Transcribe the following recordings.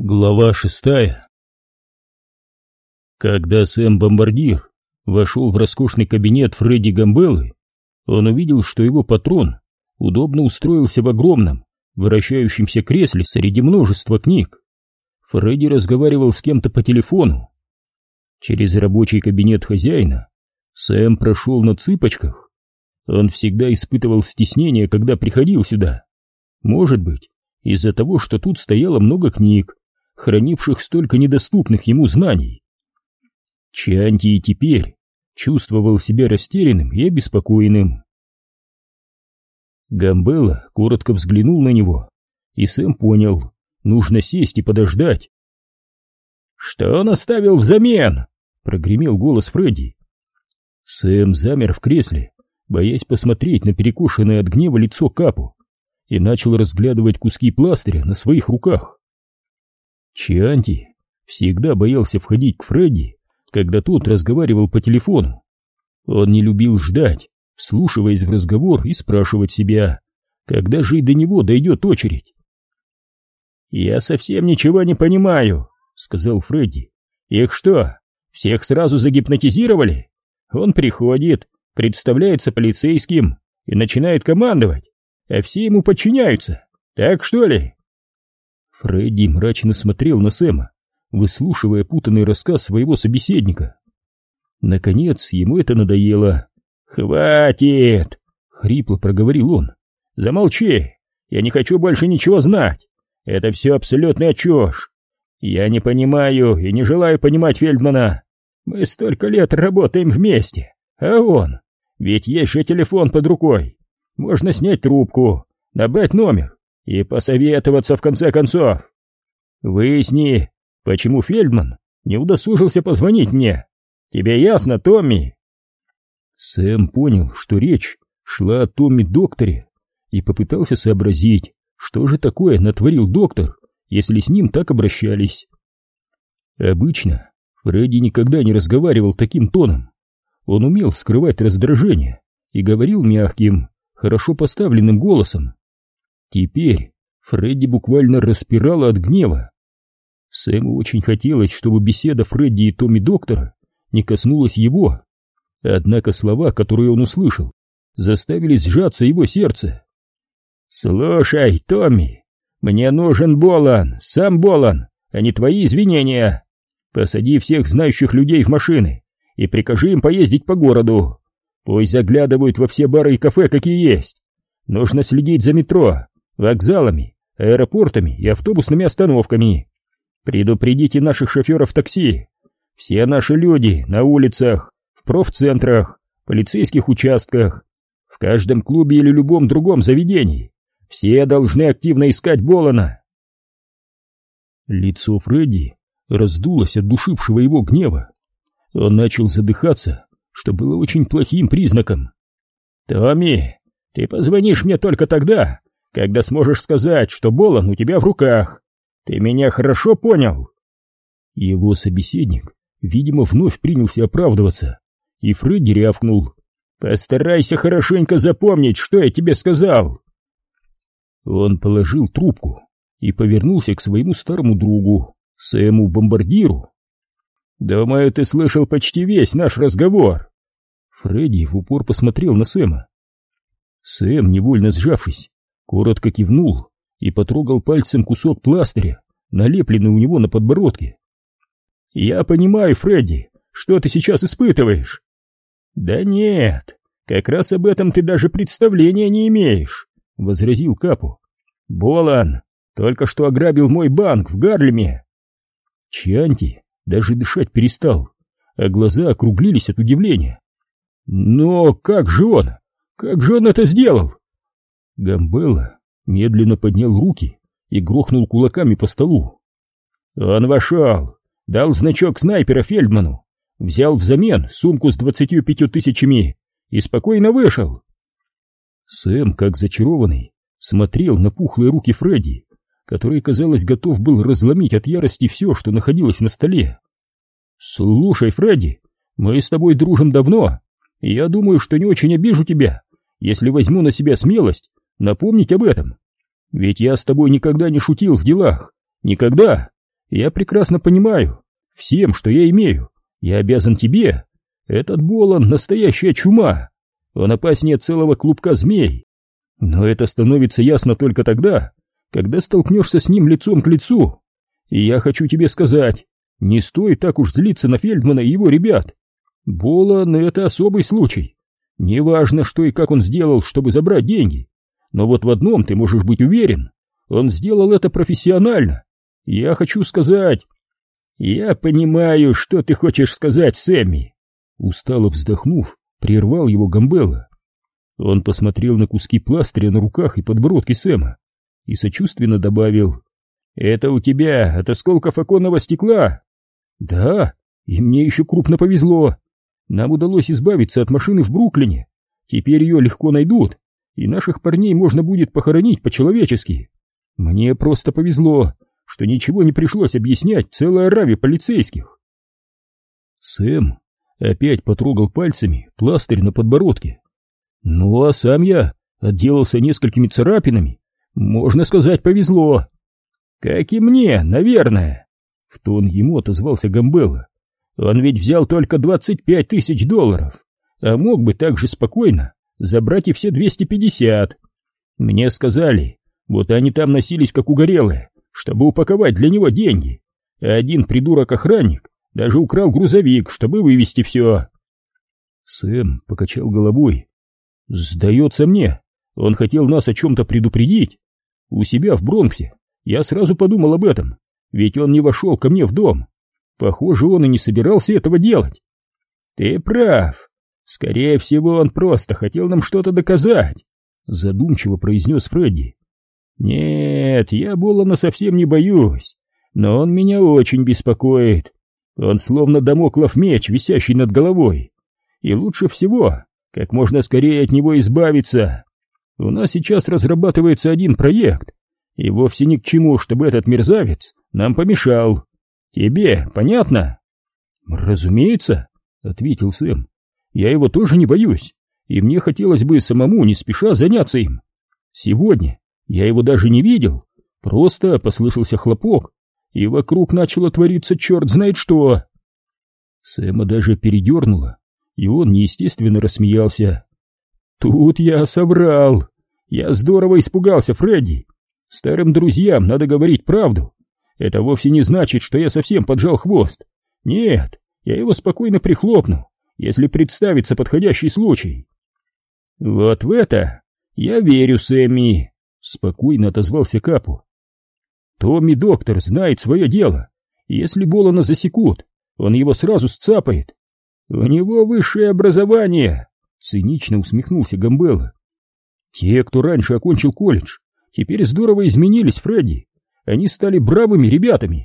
Глава 6. Когда Сэм Бомбардир вошел в роскошный кабинет Фредди Гамбеллы, он увидел, что его патрон удобно устроился в огромном, вращающемся кресле среди множества книг. Фредди разговаривал с кем-то по телефону. Через рабочий кабинет хозяина Сэм прошел на цыпочках. Он всегда испытывал стеснение, когда приходил сюда. Может быть, из-за того, что тут стояло много книг, хранивших столько недоступных ему знаний. Чианти и теперь чувствовал себя растерянным и обеспокоенным. Гамбелла коротко взглянул на него, и Сэм понял, нужно сесть и подождать. «Что он оставил взамен?» — прогремел голос Фредди. Сэм замер в кресле, боясь посмотреть на перекошенное от гнева лицо Капу, и начал разглядывать куски пластыря на своих руках. Чианти всегда боялся входить к Фредди, когда тот разговаривал по телефону. Он не любил ждать, вслушиваясь в разговор и спрашивать себя, когда же и до него дойдет очередь. «Я совсем ничего не понимаю», — сказал Фредди. «Их что, всех сразу загипнотизировали? Он приходит, представляется полицейским и начинает командовать, а все ему подчиняются, так что ли?» Фредди мрачно смотрел на Сэма, выслушивая путанный рассказ своего собеседника. Наконец, ему это надоело. «Хватит!» — хрипло проговорил он. «Замолчи! Я не хочу больше ничего знать! Это все абсолютная чушь! Я не понимаю и не желаю понимать Фельдмана! Мы столько лет работаем вместе, а он... Ведь есть же телефон под рукой! Можно снять трубку, набрать номер и посоветоваться в конце концов. Выясни, почему Фельдман не удосужился позвонить мне. Тебе ясно, Томми?» Сэм понял, что речь шла о Томми-докторе, и попытался сообразить, что же такое натворил доктор, если с ним так обращались. Обычно Фредди никогда не разговаривал таким тоном. Он умел скрывать раздражение и говорил мягким, хорошо поставленным голосом. Теперь Фредди буквально распирало от гнева. Сэму очень хотелось, чтобы беседа Фредди и Томми-доктора не коснулась его, однако слова, которые он услышал, заставили сжаться его сердце. «Слушай, Томми, мне нужен Болан, сам Болан, а не твои извинения. Посади всех знающих людей в машины и прикажи им поездить по городу. Пусть заглядывают во все бары и кафе, какие есть. Нужно следить за метро, вокзалами, аэропортами и автобусными остановками. Предупредите наших шоферов такси. Все наши люди на улицах, в профцентрах, полицейских участках, в каждом клубе или любом другом заведении. Все должны активно искать Болана». Лицо Фредди раздулось от душившего его гнева. Он начал задыхаться, что было очень плохим признаком. «Томми, ты позвонишь мне только тогда, когда сможешь сказать, что Болан у тебя в руках. Ты меня хорошо понял?» Его собеседник, видимо, вновь принялся оправдываться, и Фредди рявкнул: «Постарайся хорошенько запомнить, что я тебе сказал». Он положил трубку и повернулся к своему старому другу, Сэму Бомбардиру. «Думаю, ты слышал почти весь наш разговор». Фредди в упор посмотрел на Сэма. Сэм, невольно сжавшись, коротко кивнул и потрогал пальцем кусок пластыря, налепленный у него на подбородке. «Я понимаю, Фредди, что ты сейчас испытываешь». «Да нет, как раз об этом ты даже представления не имеешь», — возразил Капу. «Болан только что ограбил мой банк в Гарлеме». Чианти даже дышать перестал, а глаза округлились от удивления. «Но как же он? Как же он это сделал?» Гамбелла медленно поднял руки и грохнул кулаками по столу. «Он вошел, дал значок снайпера Фельдману, взял взамен сумку с 25 тысячами и спокойно вышел». Сэм, как зачарованный, смотрел на пухлые руки Фредди, который, казалось, готов был разломить от ярости все, что находилось на столе. «Слушай, Фредди, мы с тобой дружим давно, и я думаю, что не очень обижу тебя, если возьму на себя смелость напомнить об этом. Ведь я с тобой никогда не шутил в делах, никогда, Я прекрасно понимаю, всем, что я имею, я обязан тебе. Этот Болон — настоящая чума. Он опаснее целого клубка змей. Но это становится ясно только тогда, когда столкнешься с ним лицом к лицу. И я хочу тебе сказать, не стоит так уж злиться на Фельдмана и его ребят. Болон — это особый случай. Неважно, что и как он сделал, чтобы забрать деньги. Но вот в одном ты можешь быть уверен. Он сделал это профессионально. Я хочу сказать... Я понимаю, что ты хочешь сказать, Сэмми. Устало вздохнув, прервал его Гамбелла. Он посмотрел на куски пластыря на руках и подбородке Сэма и сочувственно добавил: «Это у тебя от осколков оконного стекла?» «Да, и мне еще крупно повезло. Нам удалось избавиться от машины в Бруклине. Теперь ее легко найдут, и наших парней можно будет похоронить по-человечески. Мне просто повезло, что ничего не пришлось объяснять целой ораве полицейских». Сэм опять потрогал пальцами пластырь на подбородке. «Ну а сам я отделался несколькими царапинами. Можно сказать, повезло». «Как и мне, наверное», — в тон ему отозвался Гамбелла. «Он ведь взял только $25 тысяч, а мог бы так же спокойно забрать и все 250. Мне сказали, вот они там носились как угорелые, чтобы упаковать для него деньги. А один придурок-охранник даже украл грузовик, чтобы вывезти все». Сэм покачал головой. «Сдается мне, он хотел нас о чем-то предупредить. У себя в Бронксе я сразу подумал об этом, ведь он не вошел ко мне в дом. Похоже, он и не собирался этого делать». «Ты прав. Скорее всего, он просто хотел нам что-то доказать», — задумчиво произнес Фредди. «Нет, я Болона совсем не боюсь, но он меня очень беспокоит. Он словно дамоклов меч, висящий над головой. И лучше всего как можно скорее от него избавиться. У нас сейчас разрабатывается один проект, и вовсе ни к чему, чтобы этот мерзавец нам помешал. Тебе понятно?» «Разумеется», — ответил Сэм. «Я его тоже не боюсь, и мне хотелось бы самому не спеша заняться им. Сегодня я его даже не видел, просто послышался хлопок, и вокруг начало твориться черт знает что». Сэма даже передернуло, и он неестественно рассмеялся. «Тут я соврал. Я здорово испугался, Фредди. Старым друзьям надо говорить правду. Это вовсе не значит, что я совсем поджал хвост. Нет, я его спокойно прихлопну, если представится подходящий случай». «Вот в это я верю, Сэмми», — спокойно отозвался Капу. «Томми Доктор знает свое дело. Если Болона засекут, он его сразу сцапает. У него высшее образование», — цинично усмехнулся Гамбелла. «Те, кто раньше окончил колледж, теперь здорово изменились, Фредди. Они стали бравыми ребятами».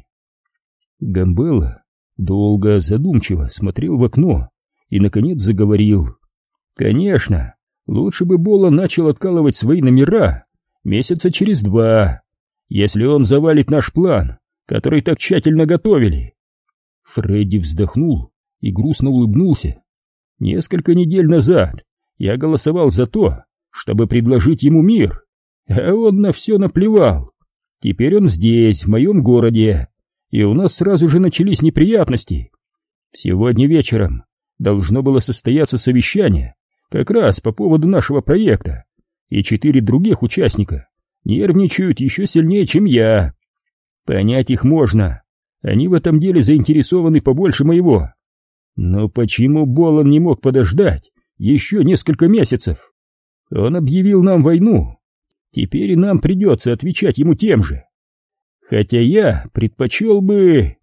Гамбелла долго, задумчиво смотрел в окно и, наконец, заговорил. «Конечно, лучше бы Болон начал откалывать свои номера месяца через 2, если он завалит наш план, который так тщательно готовили». Фредди вздохнул и грустно улыбнулся. «Несколько недель назад я голосовал за то, чтобы предложить ему мир, а он на все наплевал. Теперь он здесь, в моем городе, и у нас сразу же начались неприятности. Сегодня вечером должно было состояться совещание как раз по поводу нашего проекта, и 4 других участника нервничают еще сильнее, чем я. Понять их можно, они в этом деле заинтересованы побольше моего. Но почему Болон не мог подождать еще несколько месяцев? Он объявил нам войну, теперь и нам придется отвечать ему тем же. Хотя я предпочел бы...»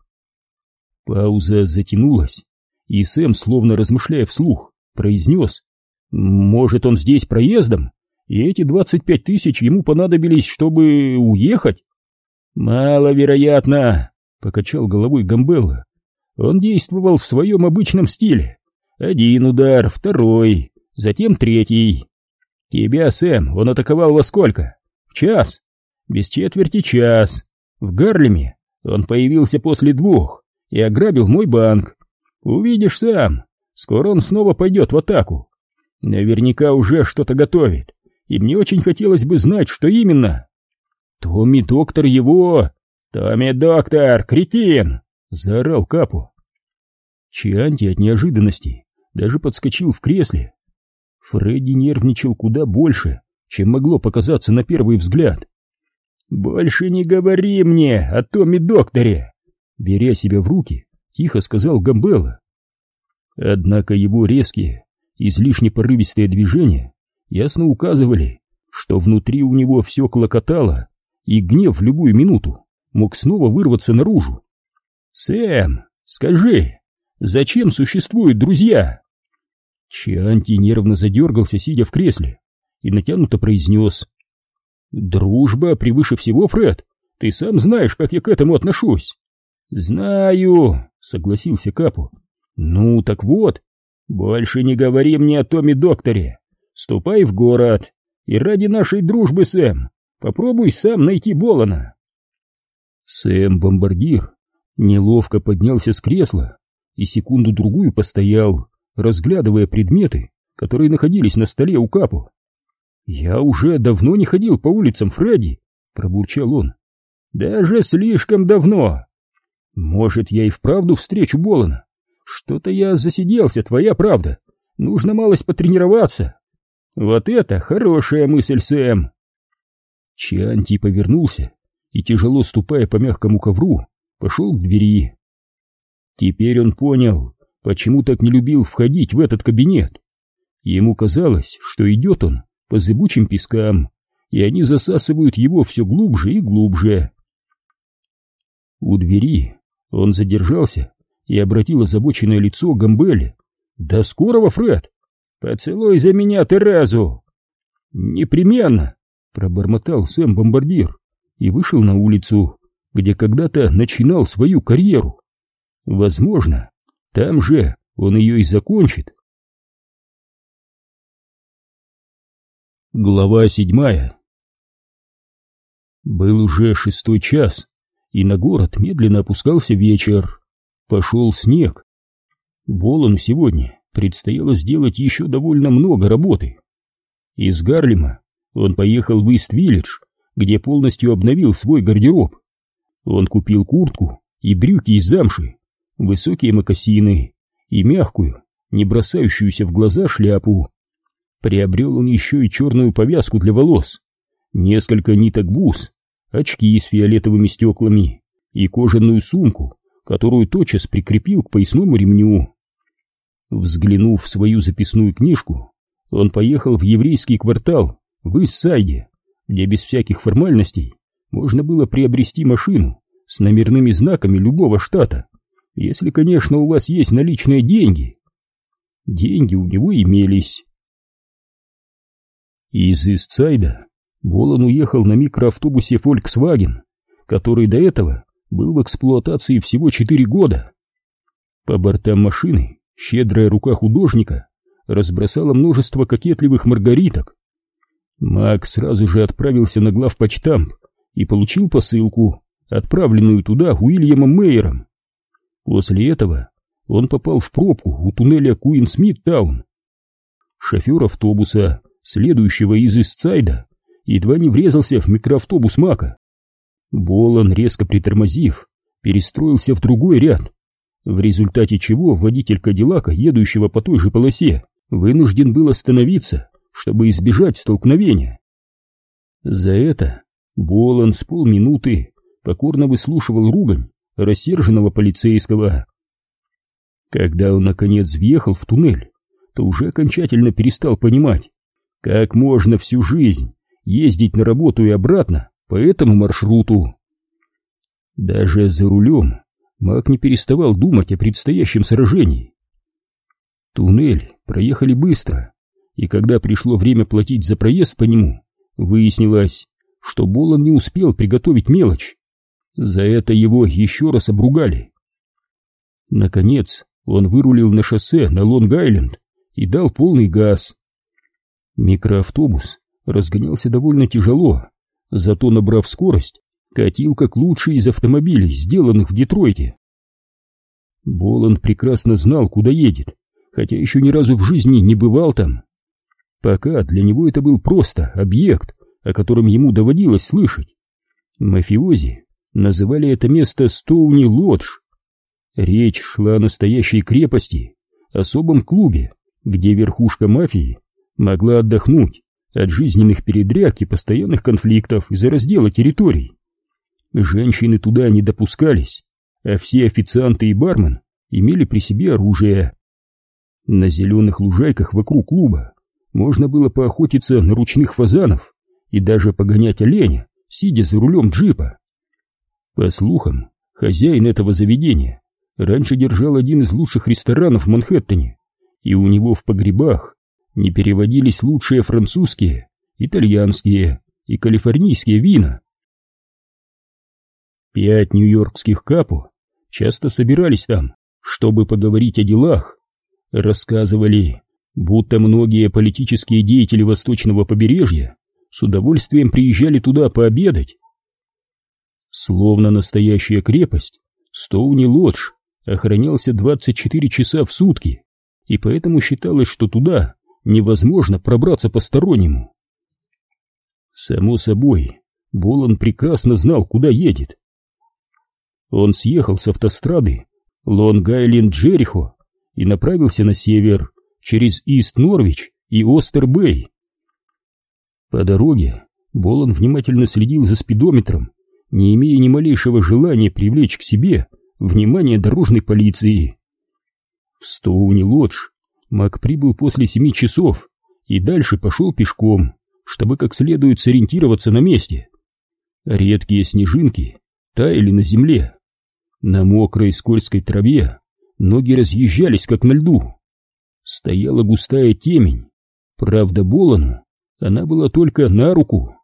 Пауза затянулась, и Сэм, словно размышляя вслух, произнес: «Может, он здесь проездом, и эти 25 тысяч ему понадобились, чтобы уехать?» «Маловероятно», — покачал головой Гамбелла. «Он действовал в своем обычном стиле. 1 удар, 2, затем 3. Тебя, Сэм, он атаковал во сколько? В 1 час? Без четверти 1 час. В Гарлеме он появился после 2 и ограбил мой банк. Увидишь сам, скоро он снова пойдет в атаку. Наверняка уже что-то готовит, и мне очень хотелось бы знать, что именно». «Томми Доктор его...» «Томми Доктор, кретин!» — заорал Капо. Чианти от неожиданности даже подскочил в кресле. Фредди нервничал куда больше, чем могло показаться на первый взгляд. «Больше не говори мне о Томми Докторе!» Беря себя в руки, тихо сказал Гамбелла. Однако его резкие, излишне порывистые движения ясно указывали, что внутри у него все клокотало, и гнев в любую минуту мог снова вырваться наружу. «Сэм, скажи, зачем существуют друзья?» Чианти нервно задергался, сидя в кресле, и натянуто произнес: «Дружба превыше всего, Фред. Ты сам знаешь, как я к этому отношусь». «Знаю», — согласился Капо. «Ну, так вот, больше не говори мне о Томми Докторе. Ступай в город, и ради нашей дружбы, Сэм, попробуй сам найти Болана». Сэм-бомбардир неловко поднялся с кресла и секунду-другую постоял, разглядывая предметы, которые находились на столе у Капо. «Я уже давно не ходил по улицам, Фредди», — пробурчал он. «Даже слишком давно. Может, я и вправду встречу Болана? Что-то я засиделся, твоя правда. Нужно малость потренироваться». «Вот это хорошая мысль, Сэм!» Чианти повернулся и, тяжело ступая по мягкому ковру, пошел к двери. Теперь он понял, почему так не любил входить в этот кабинет. Ему казалось, что идет он по зыбучим пескам, и они засасывают его все глубже и глубже. У двери он задержался и обратил озабоченное лицо к Гамбелле. «До скорого, Фред! Поцелуй за меня Терезу!» «Непременно!» — пробормотал Сэм-бомбардир и вышел на улицу, где когда-то начинал свою карьеру. Возможно, там же он ее и закончит. Глава 7. Был уже 6 час, и на город медленно опускался вечер. Пошел снег. Болану сегодня предстояло сделать еще довольно много работы. Из Гарлема он поехал в Ист-Виллидж, где полностью обновил свой гардероб. Он купил куртку и брюки из замши, высокие мокасины и мягкую, не бросающуюся в глаза шляпу. Приобрел он еще и черную повязку для волос, несколько ниток бус, очки с фиолетовыми стеклами и кожаную сумку, которую тотчас прикрепил к поясному ремню. Взглянув в свою записную книжку, он поехал в еврейский квартал в Ист-Сайде, где без всяких формальностей можно было приобрести машину с номерными знаками любого штата, если, конечно, у вас есть наличные деньги. Деньги у него имелись. Из Ист-Сайда Болан уехал на микроавтобусе Volkswagen, который до этого был в эксплуатации всего 4 года. По бортам машины щедрая рука художника разбросала множество кокетливых маргариток. Мак сразу же отправился на главпочтамт и получил посылку, отправленную туда Уильямом Мейером. После этого он попал в пробку у туннеля Куин-Смит-Таун. Шофер автобуса, следующего из Ист-Сайда, едва не врезался в микроавтобус Мака. Болан, резко притормозив, перестроился в другой ряд, в результате чего водитель Кадиллака, едущего по той же полосе, вынужден был остановиться, чтобы избежать столкновения. За это Болан с полминуты покорно выслушивал ругань рассерженного полицейского. Когда он наконец въехал в туннель, то уже окончательно перестал понимать, как можно всю жизнь ездить на работу и обратно по этому маршруту. Даже за рулем Мак не переставал думать о предстоящем сражении. Туннель проехали быстро, и когда пришло время платить за проезд по нему, выяснилось, что Болан не успел приготовить мелочь. За это его еще раз обругали. Наконец он вырулил на шоссе на Лонг-Айленд и дал полный газ. Микроавтобус разгонялся довольно тяжело, зато, набрав скорость, катил как лучший из автомобилей, сделанных в Детройте. Болан прекрасно знал, куда едет, хотя еще ни разу в жизни не бывал там. Пока для него это был просто объект, о котором ему доводилось слышать. Мафиози называли это место Стоуни-Лодж. Речь шла о настоящей крепости, особом клубе, где верхушка мафии могла отдохнуть от жизненных передряг и постоянных конфликтов из-за раздела территорий. Женщины туда не допускались, а все официанты и бармен имели при себе оружие. На зеленых лужайках вокруг клуба можно было поохотиться на ручных фазанов и даже погонять оленя, сидя за рулем джипа. По слухам, хозяин этого заведения раньше держал один из лучших ресторанов в Манхэттене, и у него в погребах не переводились лучшие французские, итальянские и калифорнийские вина. 5 нью-йоркских капо часто собирались там, чтобы поговорить о делах. Рассказывали, будто многие политические деятели восточного побережья с удовольствием приезжали туда пообедать. Словно настоящая крепость, Стоуни-Лодж охранялся 24 часа в сутки, и поэтому считалось, что туда невозможно пробраться постороннему. Само собой, Болан прекрасно знал, куда едет. Он съехал с автострады Лонг-Айленд-Джерихо и направился на север, через Ист-Норвич и Остер-Бэй. По дороге Болан внимательно следил за спидометром, не имея ни малейшего желания привлечь к себе внимание дорожной полиции. В Стоуни-Лодж Мак прибыл после 7 часов и дальше пошел пешком, чтобы как следует сориентироваться на месте. Редкие снежинки таяли на земле. На мокрой скользкой траве ноги разъезжались, как на льду. Стояла густая темень. Правда, Болану она была только на руку.